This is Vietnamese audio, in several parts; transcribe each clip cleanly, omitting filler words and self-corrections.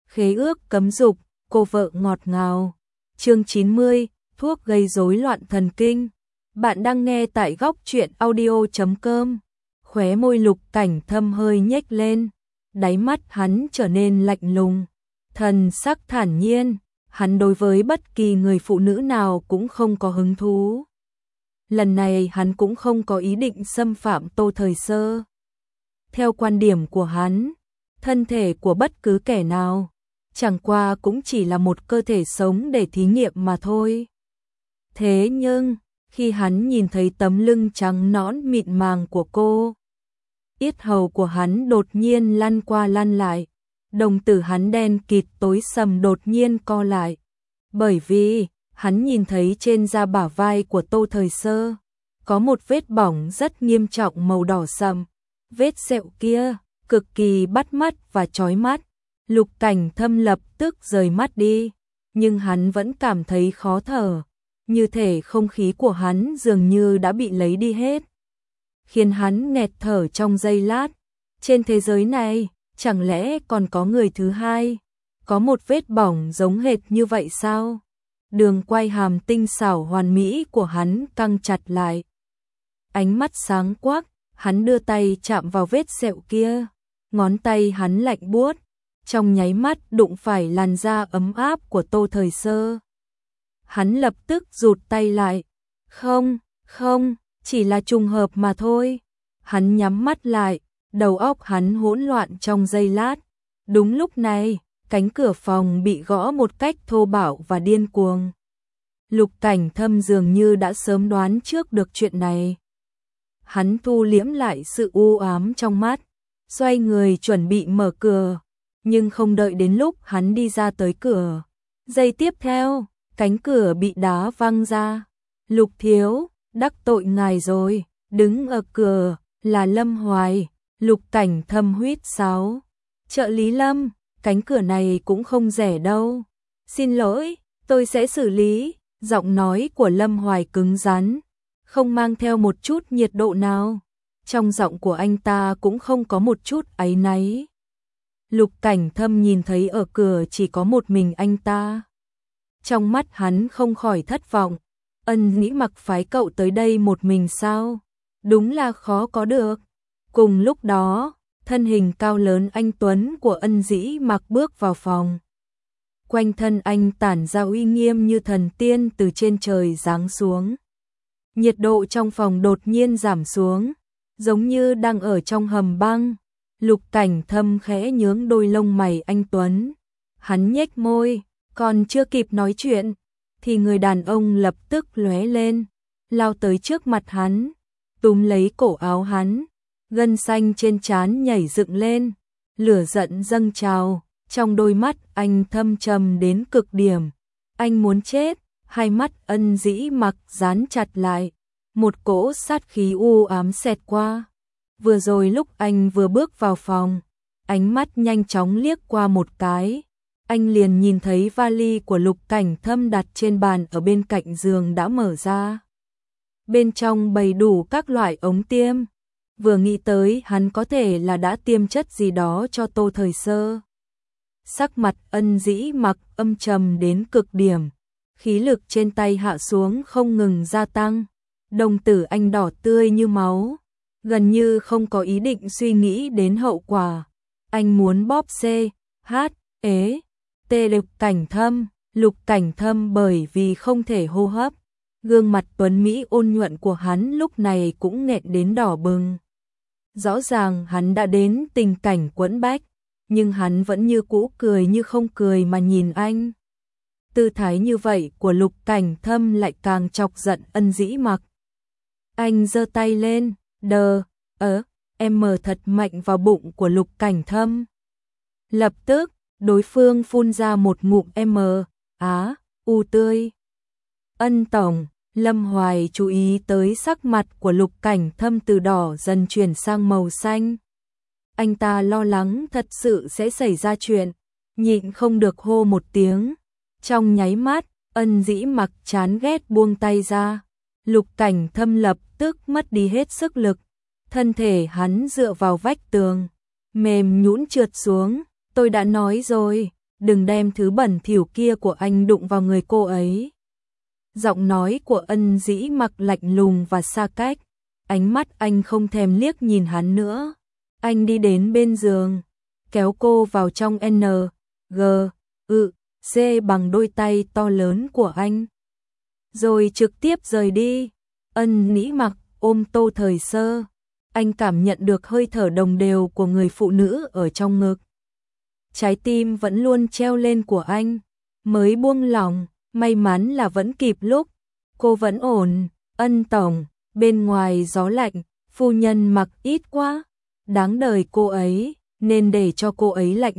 Khế ước cấm dục, cô vợ ngọt ngào. Chương 90, thuốc gây rối loạn thần kinh. Bạn đang nghe tại góc truyện audio.com. Khóe môi Lục Cảnh Thâm hơi nhếch lên, đáy mắt hắn trở nên lạnh lùng, thần sắc thản nhiên, hắn đối với bất kỳ người phụ nữ nào cũng không có hứng thú. Lần này hắn cũng không có ý định xâm phạm Tô Thời Sơ. Theo quan điểm của hắn, thân thể của bất cứ kẻ nào chẳng qua cũng chỉ là một cơ thể sống để thí nghiệm mà thôi. Thế nhưng, khi hắn nhìn thấy tấm lưng trắng nõn mịn màng của cô, yết hầu của hắn đột nhiên lăn qua lăn lại, đồng tử hắn đen kịt tối sầm đột nhiên co lại. Bởi vì, hắn nhìn thấy trên da bả vai của Tô Thời Sơ, có một vết bỏng rất nghiêm trọng màu đỏ sậm. Vết sẹo kia, cực kỳ bắt mắt và chói mắt. Lục Cảnh Thâm lập tức rời mắt đi, nhưng hắn vẫn cảm thấy khó thở, như thể không khí của hắn dường như đã bị lấy đi hết, khiến hắn nghẹt thở trong giây lát. Trên thế giới này, chẳng lẽ còn có người thứ hai, có một vết bỏng giống hệt như vậy sao? Đường quay hàm tinh xảo hoàn mỹ của hắn căng chặt lại. Ánh mắt sáng quắc, hắn đưa tay chạm vào vết sẹo kia, ngón tay hắn lạnh buốt, trong nháy mắt đụng phải làn da ấm áp của Tô Thời Sơ. Hắn lập tức rụt tay lại. Không, chỉ là trùng hợp mà thôi. Hắn nhắm mắt lại, đầu óc hắn hỗn loạn trong giây lát. Đúng lúc này, cánh cửa phòng bị gõ một cách thô bạo và điên cuồng. Lục Cảnh Thâm dường như đã sớm đoán trước được chuyện này. Hắn thu liễm lại sự u ám trong mắt, xoay người chuẩn bị mở cửa, nhưng không đợi đến lúc hắn đi ra tới cửa. Giây tiếp theo, cánh cửa bị đá văng ra. Lục thiếu, đắc tội ngài rồi. Đứng ở cửa là Lâm Hoài. Lục Cảnh Thâm huýt sáo. Trợ lý Lâm, cánh cửa này cũng không rẻ đâu. Xin lỗi, tôi sẽ xử lý. Giọng nói của Lâm Hoài cứng rắn, không mang theo một chút nhiệt độ nào. Trong giọng của anh ta cũng không có một chút áy náy. Lục Cảnh Thâm nhìn thấy ở cửa chỉ có một mình anh ta. Trong mắt hắn không khỏi thất vọng. Ân Dĩ Mặc phái cậu tới đây một mình sao? Đúng là khó có được. Cùng lúc đó, thân hình cao lớn anh tuấn của Ân Dĩ Mặc bước vào phòng. Quanh thân anh tản ra uy nghiêm như thần tiên từ trên trời giáng xuống. Nhiệt độ trong phòng đột nhiên giảm xuống, giống như đang ở trong hầm băng. Lục Cảnh Thâm khẽ nhướng đôi lông mày anh tuấn. Hắn nhếch môi, còn chưa kịp nói chuyện, thì người đàn ông lập tức lóe lên, lao tới trước mặt hắn, túm lấy cổ áo hắn, gân xanh trên trán nhảy dựng lên, lửa giận dâng trào, trong đôi mắt anh thâm trầm đến cực điểm. Anh muốn chết. Hai mắt Ân Dĩ Mặc dán chặt lại, một cỗ sát khí u ám xẹt qua. Vừa rồi lúc anh vừa bước vào phòng, ánh mắt nhanh chóng liếc qua một cái, anh liền nhìn thấy vali của Lục Cảnh Thâm đặt trên bàn ở bên cạnh giường đã mở ra. Bên trong bày đủ các loại ống tiêm. Vừa nghĩ tới hắn có thể là đã tiêm chất gì đó cho Tô Thời Sơ. Sắc mặt Ân Dĩ Mặc âm trầm đến cực điểm, khí lực trên tay hạ xuống không ngừng gia tăng, đồng tử anh đỏ tươi như máu, gần như không có ý định suy nghĩ đến hậu quả. Anh muốn bóp T Lục Cảnh Thâm bởi vì không thể hô hấp. Gương mặt tuấn mỹ ôn nhuận của hắn lúc này cũng nghẹn đến đỏ bừng. Rõ ràng hắn đã đến tình cảnh quẫn bách, nhưng hắn vẫn như cũ cười như không cười mà nhìn anh. Tư thái như vậy của Lục Cảnh Thâm lại càng chọc giận Ân Dĩ Mặc. Anh giơ tay lên, em mở thật mạnh vào bụng của Lục Cảnh Thâm. Lập tức, đối phương phun ra một ngụm tươi. Ân tổng, Lâm Hoài chú ý tới sắc mặt của Lục Cảnh Thâm từ đỏ dần chuyển sang màu xanh. Anh ta lo lắng thật sự sẽ xảy ra chuyện, nhịn không được hô một tiếng. Trong nháy mắt, Ân Dĩ Mặc chán ghét buông tay ra. Lục Cảnh Thâm lập tức mất đi hết sức lực, thân thể hắn dựa vào vách tường, mềm nhũn trượt xuống. Tôi đã nói rồi, đừng đem thứ bẩn thỉu kia của anh đụng vào người cô ấy. Giọng nói của Ân Dĩ Mặc lạnh lùng và xa cách, ánh mắt anh không thèm liếc nhìn hắn nữa. Anh đi đến bên giường, kéo cô vào trong C bằng đôi tay to lớn của anh. Rồi trực tiếp rời đi. Ân Dĩ Mặc ôm Tô Thời Sơ. Anh cảm nhận được hơi thở đồng đều của người phụ nữ ở trong ngực. Trái tim vẫn luôn treo lên của anh. Mới buông lỏng, may mắn là vẫn kịp lúc. Cô vẫn ổn. Ân tổng, bên ngoài gió lạnh, phu nhân mặc ít quá. Đáng đời cô ấy, nên để cho cô ấy lạnh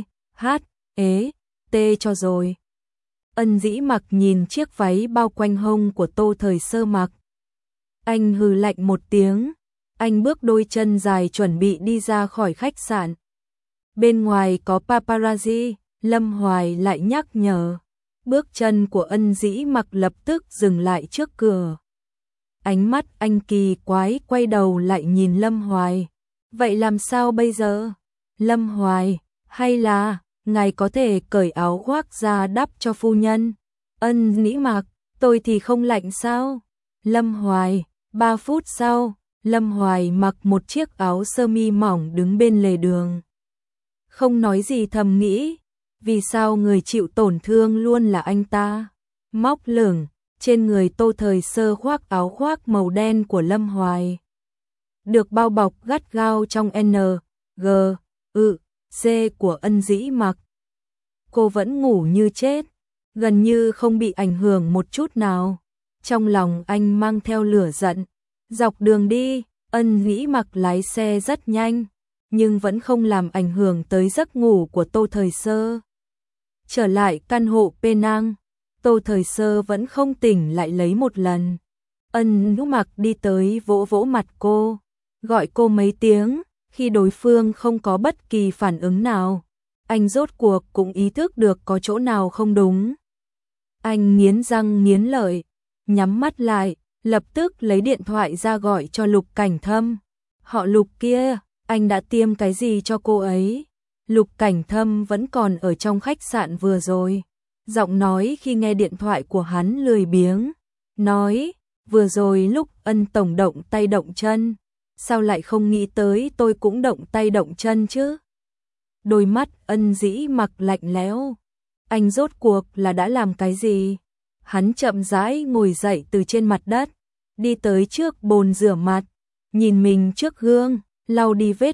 T cho rồi. Ân Dĩ Mặc nhìn chiếc váy bao quanh hông của Tô Thời Sơ mặc. Anh hừ lạnh một tiếng. Anh bước đôi chân dài chuẩn bị đi ra khỏi khách sạn. Bên ngoài có paparazzi, Lâm Hoài lại nhắc nhở. Bước chân của Ân Dĩ Mặc lập tức dừng lại trước cửa. Ánh mắt anh kỳ quái quay đầu lại nhìn Lâm Hoài. Vậy làm sao bây giờ? Lâm Hoài, hay là ngài có thể cởi áo khoác ra đắp cho phu nhân? Ân Dĩ Mặc, tôi thì không lạnh sao? Lâm Hoài, 3 phút sau, Lâm Hoài mặc một chiếc áo sơ mi mỏng đứng bên lề đường. Không nói gì thầm nghĩ, vì sao người chịu tổn thương luôn là anh ta? Móc lửng, trên người Tô Thời Sơ khoác áo khoác màu đen của Lâm Hoài. Được bao bọc gắt gao trong C của Ân Dĩ Mặc. Cô vẫn ngủ như chết, gần như không bị ảnh hưởng một chút nào. Trong lòng anh mang theo lửa giận. Dọc đường đi, Ân Dĩ Mặc lái xe rất nhanh, nhưng vẫn không làm ảnh hưởng tới giấc ngủ của Tô Thời Sơ. Trở lại căn hộ Penang, Tô Thời Sơ vẫn không tỉnh lại lấy một lần. Ân Dĩ Mặc đi tới vỗ vỗ mặt cô, gọi cô mấy tiếng, khi đối phương không có bất kỳ phản ứng nào. Anh rốt cuộc cũng ý thức được có chỗ nào không đúng. Anh nghiến răng nghiến lợi, nhắm mắt lại, lập tức lấy điện thoại ra gọi cho Lục Cảnh Thâm. Họ Lục kia, anh đã tiêm cái gì cho cô ấy? Lục Cảnh Thâm vẫn còn ở trong khách sạn vừa rồi. Giọng nói khi nghe điện thoại của hắn lười biếng. Nói, vừa rồi lúc Ân tổng động tay động chân. Sao lại không nghĩ tới tôi cũng động tay động chân chứ? Đôi mắt Ân Dĩ Mặc lạnh lẽo. Anh rốt cuộc là đã làm cái gì? Hắn chậm rãi ngồi dậy từ trên mặt đất, đi tới trước bồn rửa mặt, nhìn mình trước gương, lau đi vết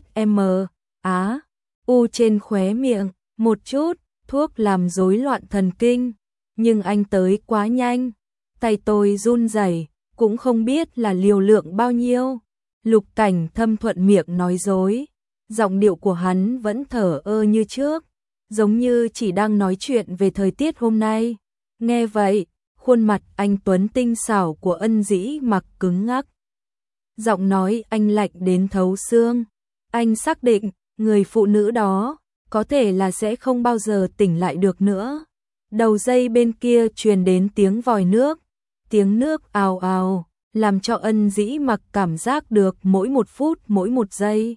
U trên khóe miệng, một chút, thuốc làm rối loạn thần kinh, nhưng anh tới quá nhanh, tay tôi run rẩy, cũng không biết là liều lượng bao nhiêu. Lục Cảnh Thâm thuận miệng nói dối, giọng điệu của hắn vẫn thở ơ như trước, giống như chỉ đang nói chuyện về thời tiết hôm nay. Nghe vậy, khuôn mặt anh tuấn tinh xảo của Ân Dĩ Mặc cứng ngắc. Giọng nói anh lạnh đến thấu xương. Anh xác định, người phụ nữ đó, có thể là sẽ không bao giờ tỉnh lại được nữa. Đầu dây bên kia truyền đến tiếng vòi nước. Tiếng nước ào ào, làm cho Ân Dĩ Mặc cảm giác được mỗi một phút mỗi một giây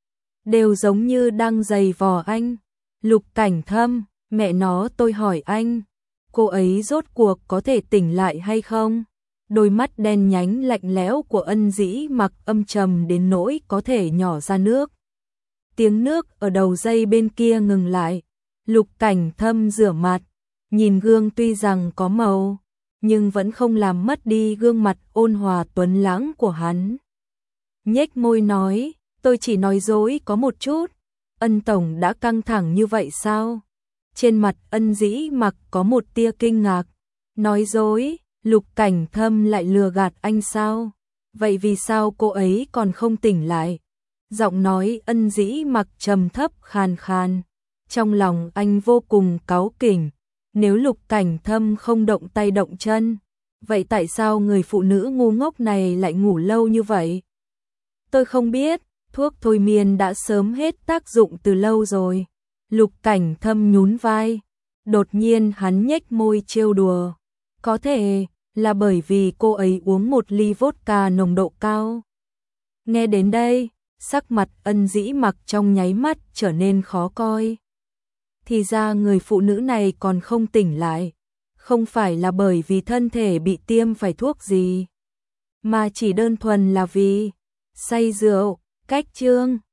đều giống như đang giày vò anh. Lục Cảnh Thâm, mẹ nó tôi hỏi anh, cô ấy rốt cuộc có thể tỉnh lại hay không? Đôi mắt đen nhánh lạnh lẽo của Ân Dĩ Mặc âm trầm đến nỗi có thể nhỏ ra nước. Tiếng nước ở đầu dây bên kia ngừng lại. Lục Cảnh Thâm rửa mặt, nhìn gương tuy rằng có màu, nhưng vẫn không làm mất đi gương mặt ôn hòa tuấn lãng của hắn. Nhếch môi nói, tôi chỉ nói dối có một chút. Ân tổng đã căng thẳng như vậy sao? Trên mặt Ân Dĩ Mặc có một tia kinh ngạc. Nói dối, Lục Cảnh Thâm lại lừa gạt anh sao? Vậy vì sao cô ấy còn không tỉnh lại? Giọng nói Ân Dĩ Mặc trầm thấp khàn khàn. Trong lòng anh vô cùng cáu kỉnh. Nếu Lục Cảnh Thâm không động tay động chân, vậy tại sao người phụ nữ ngu ngốc này lại ngủ lâu như vậy? Tôi không biết, thuốc thôi miên đã sớm hết tác dụng từ lâu rồi. Lục Cảnh Thâm nhún vai. Đột nhiên hắn nhếch môi trêu đùa. Có thể là bởi vì cô ấy uống một ly vodka nồng độ cao. Nghe đến đây, sắc mặt Ân Dĩ Mặc trong nháy mắt trở nên khó coi. Thì ra người phụ nữ này còn không tỉnh lại. Không phải là bởi vì thân thể bị tiêm phải thuốc gì, mà chỉ đơn thuần là vì say rượu. Cách chương